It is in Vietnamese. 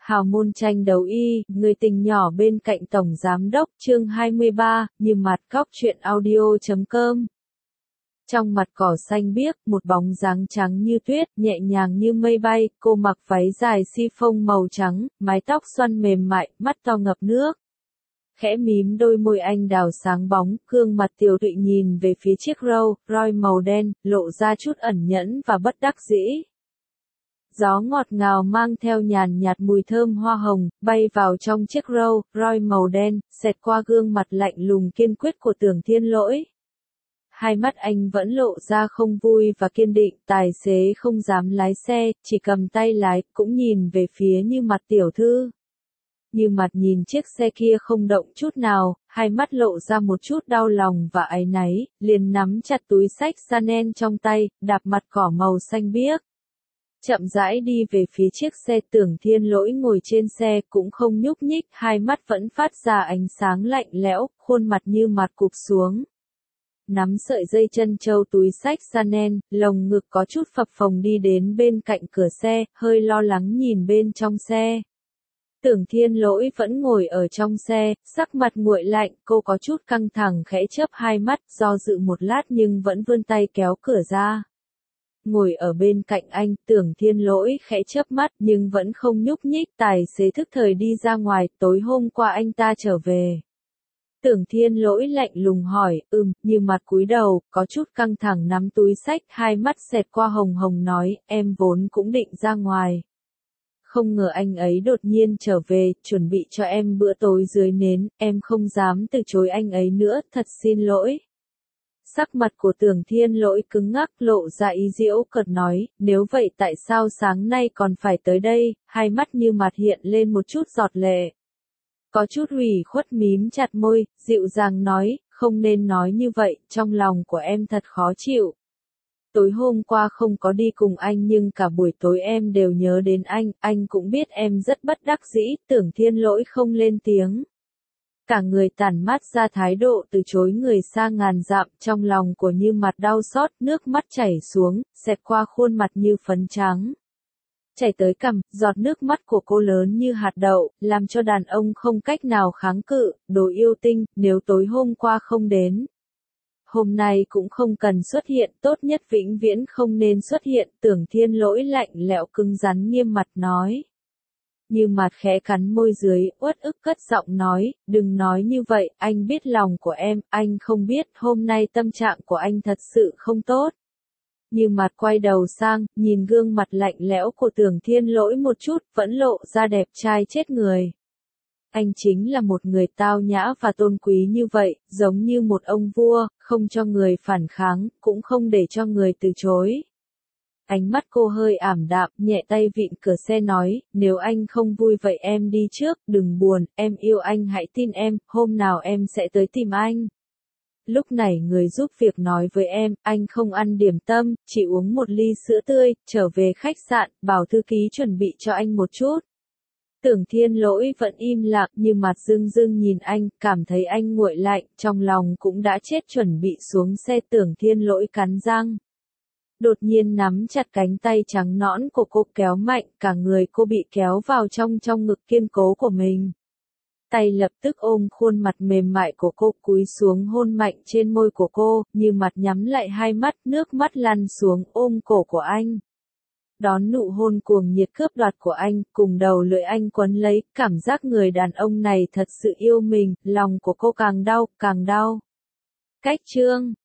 Hào môn tranh đấu y, người tình nhỏ bên cạnh tổng giám đốc, chương 23, như mặt góc truyện audio.com. Trong mặt cỏ xanh biếc, một bóng dáng trắng như tuyết, nhẹ nhàng như mây bay, cô mặc váy dài chiffon màu trắng, mái tóc xoăn mềm mại, mắt to ngập nước. Khẽ mím đôi môi anh đào sáng bóng, gương mặt tiều tụy nhìn về phía chiếc Rolls Royce màu đen, lộ ra chút ẩn nhẫn và bất đắc dĩ. Gió ngọt ngào mang theo nhàn nhạt mùi thơm hoa hồng, bay vào trong chiếc Rolls Royce màu đen, xẹt qua gương mặt lạnh lùng kiên quyết của Tưởng Thiên Lỗi. Hai mắt anh vẫn lộ ra không vui và kiên định, tài xế không dám lái xe, chỉ cầm tay lái, cũng nhìn về phía Như Mặt tiểu thư. Như Mặt nhìn chiếc xe kia không động chút nào, hai mắt lộ ra một chút đau lòng và áy náy, liền nắm chặt túi xách Chanel trong tay, đạp mặt cỏ màu xanh biếc. Chậm rãi đi về phía chiếc xe. Tưởng Thiên Lỗi ngồi trên xe cũng không nhúc nhích, hai mắt vẫn phát ra ánh sáng lạnh lẽo, khuôn mặt Như Mặt cụp xuống. Nắm sợi dây chân châu túi xách Chanel, lồng ngực có chút phập phồng đi đến bên cạnh cửa xe, hơi lo lắng nhìn bên trong xe. Tưởng Thiên Lỗi vẫn ngồi ở trong xe, sắc mặt nguội lạnh, cô có chút căng thẳng khẽ chớp hai mắt, do dự một lát nhưng vẫn vươn tay kéo cửa ra. Ngồi ở bên cạnh anh, Tưởng Thiên Lỗi khẽ chớp mắt nhưng vẫn không nhúc nhích, tài xế thức thời đi ra ngoài, tối hôm qua anh ta trở về. Tưởng Thiên Lỗi lạnh lùng hỏi, Như Mặt cúi đầu, có chút căng thẳng nắm túi xách, hai mắt xẹt qua hồng hồng nói, em vốn cũng định ra ngoài. Không ngờ anh ấy đột nhiên trở về, chuẩn bị cho em bữa tối dưới nến, em không dám từ chối anh ấy nữa, thật xin lỗi. Sắc mặt của Tưởng Thiên Lỗi cứng ngắc, lộ ra ý giễu cợt nói, nếu vậy tại sao sáng nay còn phải tới đây, hai mắt Như Mặt hiện lên một chút giọt lệ. Có chút ủy khuất mím chặt môi, dịu dàng nói, không nên nói như vậy, trong lòng của em thật khó chịu. Tối hôm qua không có đi cùng anh nhưng cả buổi tối em đều nhớ đến anh cũng biết em rất bất đắc dĩ. Tưởng Thiên Lỗi không lên tiếng. Cả người tản mát ra thái độ từ chối người xa ngàn dặm, trong lòng của Như Mặt đau xót, nước mắt chảy xuống, xẹt qua khuôn mặt như phấn trắng. Chảy tới cằm, giọt nước mắt của cô lớn như hạt đậu, làm cho đàn ông không cách nào kháng cự, đồ yêu tinh, nếu tối hôm qua không đến. Hôm nay cũng không cần xuất hiện, tốt nhất vĩnh viễn không nên xuất hiện. Tưởng Thiên Lỗi lạnh lẽo cứng rắn nghiêm mặt nói. Như Mặt khẽ cắn môi dưới, uất ức cất giọng nói, đừng nói như vậy, anh biết lòng của em, anh không biết, hôm nay tâm trạng của anh thật sự không tốt. Như Mặt quay đầu sang, nhìn gương mặt lạnh lẽo của Tưởng Thiên Lỗi một chút, vẫn lộ ra đẹp trai chết người. Anh chính là một người tao nhã và tôn quý như vậy, giống như một ông vua, không cho người phản kháng, cũng không để cho người từ chối. Ánh mắt cô hơi ảm đạm, nhẹ tay vịn cửa xe nói, nếu anh không vui vậy em đi trước, đừng buồn, em yêu anh hãy tin em, hôm nào em sẽ tới tìm anh. Lúc này người giúp việc nói với em, anh không ăn điểm tâm, chỉ uống một ly sữa tươi, trở về khách sạn, bảo thư ký chuẩn bị cho anh một chút. Tưởng Thiên Lỗi vẫn im lặng, Như Mặt dưng dưng nhìn anh, cảm thấy anh nguội lạnh, trong lòng cũng đã chết chuẩn bị xuống xe. Tưởng Thiên Lỗi cắn răng. Đột nhiên nắm chặt cánh tay trắng nõn của cô kéo mạnh, cả người cô bị kéo vào trong ngực kiên cố của mình. Tay lập tức ôm khuôn mặt mềm mại của cô, cúi xuống hôn mạnh trên môi của cô, Như Mặt nhắm lại hai mắt, nước mắt lăn xuống ôm cổ của anh. Đón nụ hôn cuồng nhiệt cướp đoạt của anh, cùng đầu lưỡi anh quấn lấy, cảm giác người đàn ông này thật sự yêu mình, lòng của cô càng đau, càng đau. Cách chương